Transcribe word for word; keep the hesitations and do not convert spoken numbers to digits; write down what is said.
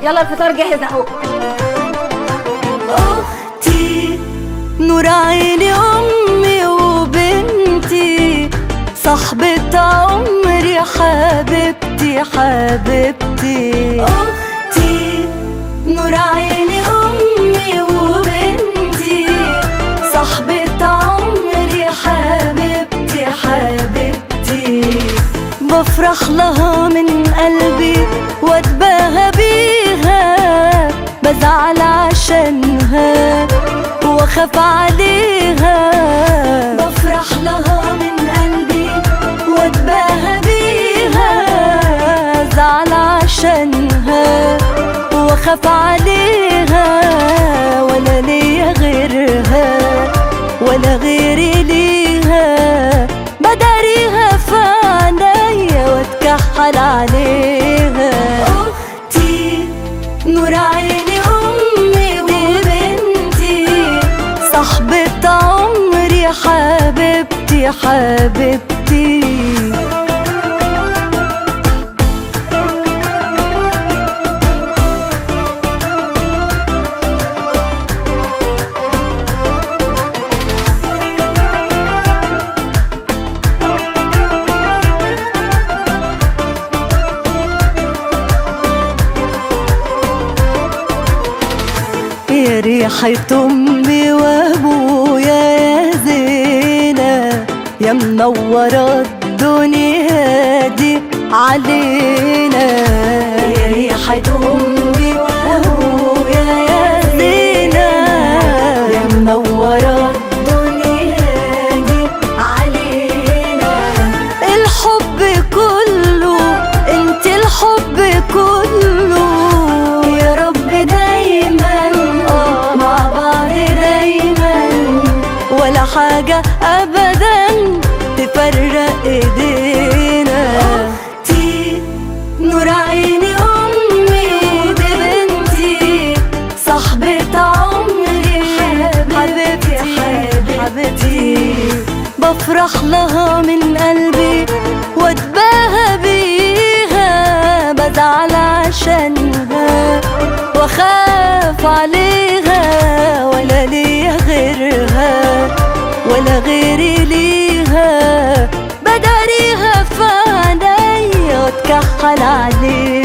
يلا الفطار جاهز اهو. اختي نور عيني، امي وبنتي، صاحبة عمري، حبيبتي حبيبتي. اختي نور عيني، امي وبنتي، صاحبة عمري، حبيبتي حبيبتي. بفرح لها من قلبي واتباهى بيها، بزعل عشانها واخاف عليها. بفرح لها من قلبي واتباهى بيها، زعل عشانها واخاف عليها. ولا ليا غيرها ولا غيري ليها، بداريها في عينيا واتكحل عليها. اختي نور عيني، امي وبنتي، صاحبة عمري، حبيبتي حبيبتي. يا ريحة أمي وأبويا يا زينة، يا منورة الدنيا دي علينا. يا ريحة أمي وأبويا يا زينة، يا منورة الدنيا دي علينا. الحب كله انت، الحب كله، يا رب دايما مع بعض دايما، ولا حاجة أبدا تفرق ايدينا. اختي نور عيني، امي بنتي، صاحبة عمري، حبيبتي حبيبتي. بفرح لها من قلبي واتباهى بيها، بزعل عشانها واخاف عليها. ولا ليا غيرها ولا غيري ليها، بداريها في عينيا واتكحل عليها.